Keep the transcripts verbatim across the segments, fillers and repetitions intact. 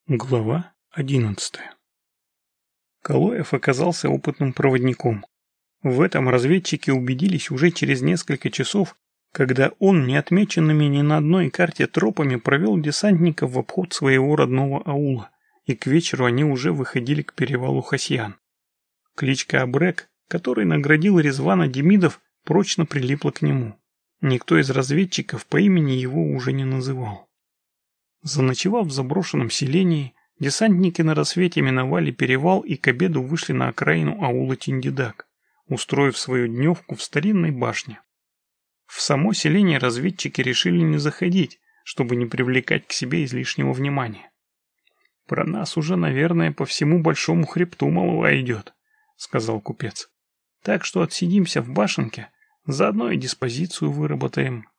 Глава одиннадцатая. Калоев оказался опытным проводником. В этом разведчики убедились уже через несколько часов, когда он, не отмеченными ни на одной карте тропами, провел десантников в обход своего родного аула, и к вечеру они уже выходили к перевалу Хасьян. Кличка Абрек, который наградил Резвана Демидов, прочно прилипла к нему. Никто из разведчиков по имени его уже не называл. Заночевав в заброшенном селении, десантники на рассвете миновали перевал и к обеду вышли на окраину аула Тиндидак, устроив свою дневку в старинной башне. В само селение разведчики решили не заходить, чтобы не привлекать к себе излишнего внимания. «Про нас уже, наверное, по всему большому хребту молва идет», — сказал купец. «Так что отсидимся в башенке, заодно и диспозицию выработаем».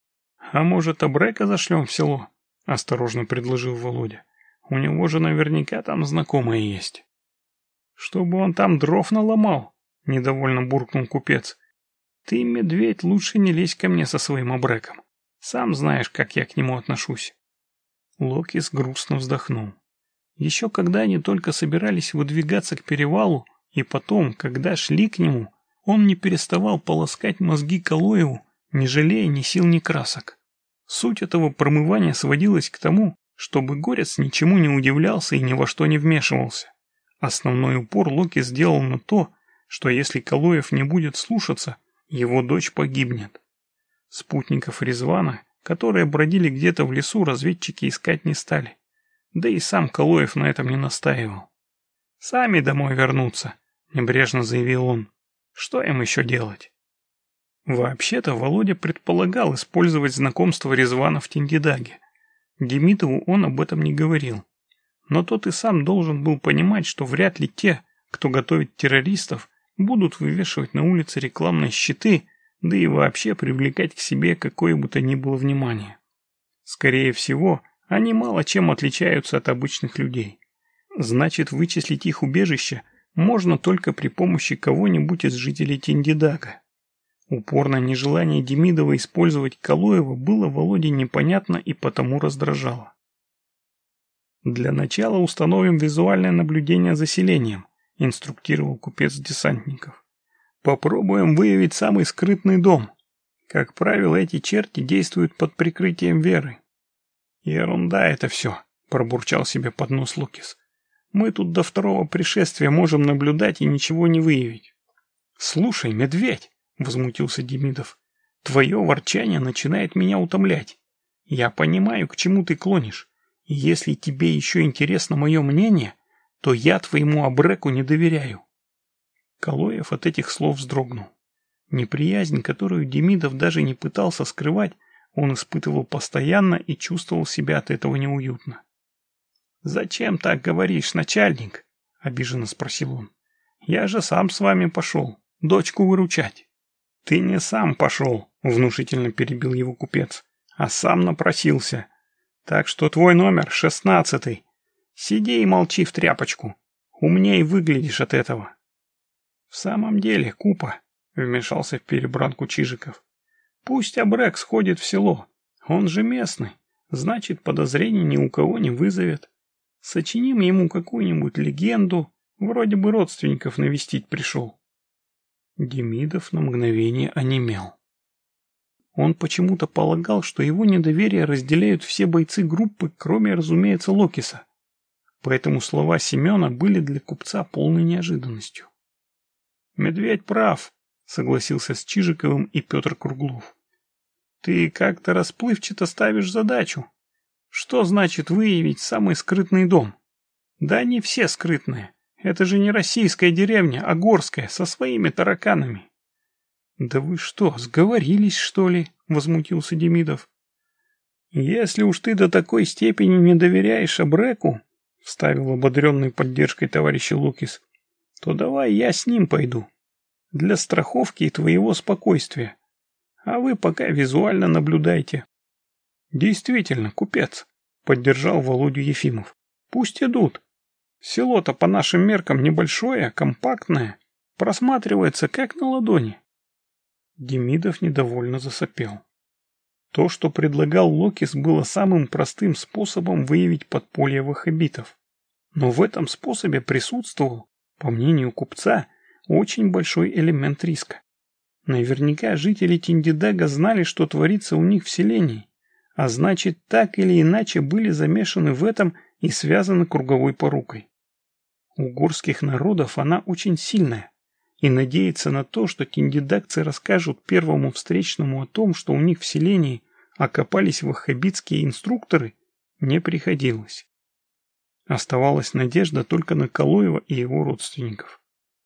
«А может, Абрека зашлем в село?» — осторожно предложил Володя. «У него же наверняка там знакомые есть». «Чтобы он там дров наломал», — недовольно буркнул купец. «Ты, медведь, лучше не лезь ко мне со своим Абреком. Сам знаешь, как я к нему отношусь». Локис грустно вздохнул. Еще когда они только собирались выдвигаться к перевалу, и потом, когда шли к нему, он не переставал полоскать мозги Калоеву, не жалея ни сил, ни красок. Суть этого промывания сводилась к тому, чтобы Горец ничему не удивлялся и ни во что не вмешивался. Основной упор Локи сделал на то, что если Калоев не будет слушаться, его дочь погибнет. Спутников Резвана, которые бродили где-то в лесу, разведчики искать не стали. Да и сам Калоев на этом не настаивал. «Сами домой вернутся», — небрежно заявил он. «Что им еще делать?» Вообще-то Володя предполагал использовать знакомство Резвана в Тиндидаге. Демидову он об этом не говорил. Но тот и сам должен был понимать, что вряд ли те, кто готовит террористов, будут вывешивать на улице рекламные щиты, да и вообще привлекать к себе какое бы то ни было внимание. Скорее всего, они мало чем отличаются от обычных людей. Значит, вычислить их убежище можно только при помощи кого-нибудь из жителей Тиндидага. Упорное нежелание Демидова использовать Калоева было Володе непонятно и потому раздражало. «Для начала установим визуальное наблюдение за селением», — инструктировал купец десантников. «Попробуем выявить самый скрытный дом. Как правило, эти черти действуют под прикрытием веры». «Ерунда это все», — пробурчал себе под нос Лукис. «Мы тут до второго пришествия можем наблюдать и ничего не выявить». «Слушай, медведь», — возмутился Демидов, — «твое ворчание начинает меня утомлять. Я понимаю, к чему ты клонишь, и если тебе еще интересно мое мнение, то я твоему Абреку не доверяю». Калоев от этих слов вздрогнул. Неприязнь, которую Демидов даже не пытался скрывать, он испытывал постоянно и чувствовал себя от этого неуютно. «Зачем так говоришь, начальник?» — обиженно спросил он. «Я же сам с вами пошел, дочку выручать». «Ты не сам пошел», — внушительно перебил его купец, «а сам напросился. Так что твой номер шестнадцатый. Сиди и молчи в тряпочку. Умней выглядишь от этого». «В самом деле, Купа», — вмешался в перебранку Чижиков, «пусть Абрек сходит в село. Он же местный, значит, подозрений ни у кого не вызовет. Сочиним ему какую-нибудь легенду, вроде бы родственников навестить пришел». Демидов на мгновение онемел. Он почему-то полагал, что его недоверие разделяют все бойцы группы, кроме, разумеется, Локиса. Поэтому слова Семена были для купца полной неожиданностью. «Медведь прав», — согласился с Чижиковым и Петр Круглов. «Ты как-то расплывчато ставишь задачу. Что значит выявить самый скрытный дом? Да не все скрытные. Это же не российская деревня, а горская, со своими тараканами». «Да вы что, сговорились, что ли?» — возмутился Демидов. «Если уж ты до такой степени не доверяешь Абреку», — вставил ободренный поддержкой товарища Лукис, «то давай я с ним пойду. Для страховки и твоего спокойствия. А вы пока визуально наблюдайте». «Действительно, купец», — поддержал Володю Ефимов. «Пусть идут. Село-то по нашим меркам небольшое, компактное, просматривается как на ладони». Демидов недовольно засопел. То, что предлагал Локис, было самым простым способом выявить подполье ваххабитов. Но в этом способе присутствовал, по мнению купца, очень большой элемент риска. Наверняка жители Тиндидага знали, что творится у них в селении, а значит, так или иначе были замешаны в этом и связаны круговой порукой. У горских народов она очень сильная, и надеяться на то, что тиндидагцы расскажут первому встречному о том, что у них в селении окопались ваххабитские инструкторы, не приходилось. Оставалась надежда только на Калоева и его родственников.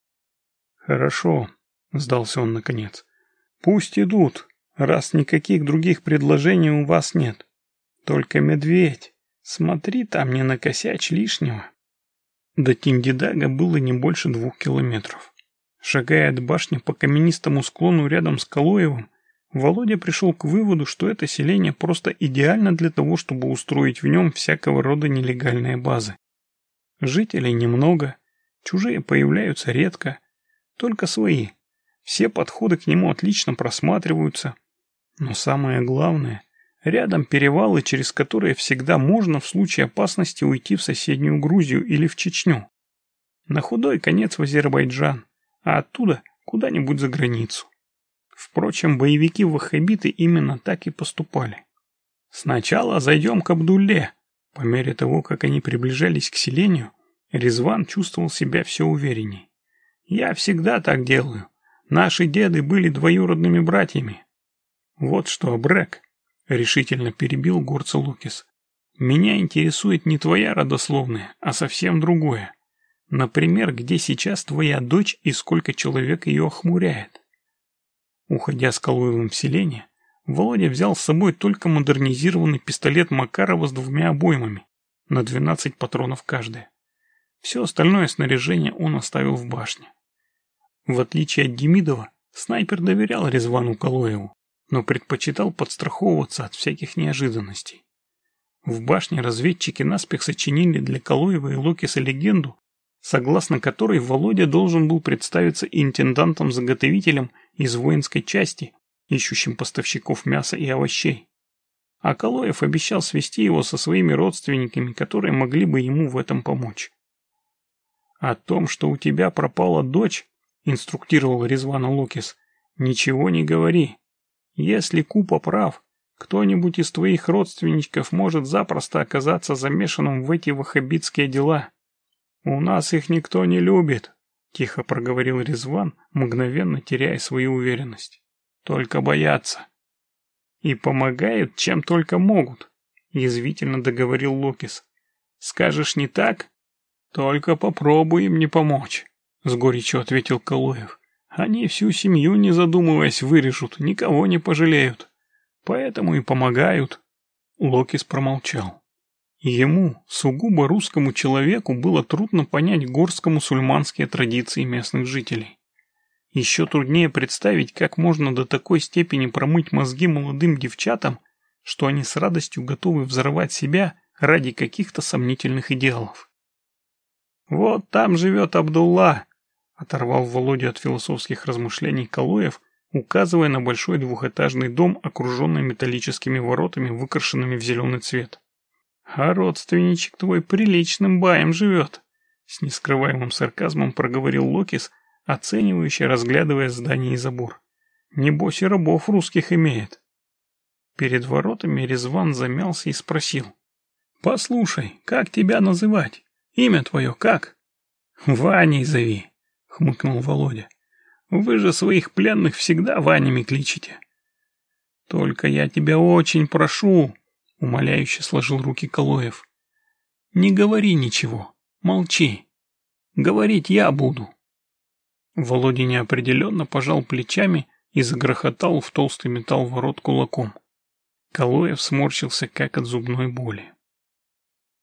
«Хорошо», — сдался он наконец. «Пусть идут, раз никаких других предложений у вас нет. Только, медведь, смотри там не накосячь лишнего». До Тиндидага было не больше двух километров. Шагая от башни по каменистому склону рядом с Калоевым, Володя пришел к выводу, что это селение просто идеально для того, чтобы устроить в нем всякого рода нелегальные базы. Жителей немного, чужие появляются редко, только свои. Все подходы к нему отлично просматриваются. Но самое главное, рядом перевалы, через которые всегда можно в случае опасности уйти в соседнюю Грузию или в Чечню. На худой конец в Азербайджан, а оттуда куда-нибудь за границу. Впрочем, боевики-ваххабиты именно так и поступали. «Сначала зайдем к Абдулле». По мере того, как они приближались к селению, Резван чувствовал себя все уверенней. «Я всегда так делаю. Наши деды были двоюродными братьями». «Вот что, Абрек», — решительно перебил горца Локис, — «меня интересует не твоя родословная, а совсем другое. Например, где сейчас твоя дочь и сколько человек ее охмуряет?» Уходя с Калоевым в селение, Володя взял с собой только модернизированный пистолет Макарова с двумя обоймами, на двенадцать патронов каждая. Все остальное снаряжение он оставил в башне. В отличие от Демидова, снайпер доверял Резвану Калоеву, но предпочитал подстраховываться от всяких неожиданностей. В башне разведчики наспех сочинили для Калоева и Локиса легенду, согласно которой Володя должен был представиться интендантом-заготовителем из воинской части, ищущим поставщиков мяса и овощей. А Калоев обещал свести его со своими родственниками, которые могли бы ему в этом помочь. «О том, что у тебя пропала дочь, — инструктировал Резвана Локис, — ничего не говори. Если Купа прав, кто-нибудь из твоих родственничков может запросто оказаться замешанным в эти ваххабитские дела. У нас их никто не любит», — тихо проговорил Резван, мгновенно теряя свою уверенность. «Только боятся. И помогают, чем только могут», — язвительно договорил Локис. «Скажешь не так? Только попробуй им не помочь», — с горечью ответил Калоев. «Они всю семью, не задумываясь, вырежут, никого не пожалеют. Поэтому и помогают». Локис промолчал. Ему, сугубо русскому человеку, было трудно понять горско-мусульманские традиции местных жителей. Еще труднее представить, как можно до такой степени промыть мозги молодым девчатам, что они с радостью готовы взорвать себя ради каких-то сомнительных идеалов. «Вот там живет Абдулла», — оторвал Володю от философских размышлений Калоев, указывая на большой двухэтажный дом, окруженный металлическими воротами, выкрашенными в зеленый цвет. «А родственничек твой приличным баем живет», — с нескрываемым сарказмом проговорил Локис, оценивающе разглядывая здание и забор. «Небось и рабов русских имеет». Перед воротами Резван замялся и спросил. «Послушай, как тебя называть? Имя твое как?» «Ваней зови», — хмыкнул Володя. «Вы же своих пленных всегда Ванями кличете». «Только я тебя очень прошу», — умоляюще сложил руки Калоев. «Не говори ничего, молчи. Говорить я буду». Володя неопределенно пожал плечами и загрохотал в толстый металл ворот кулаком. Калоев сморщился, как от зубной боли.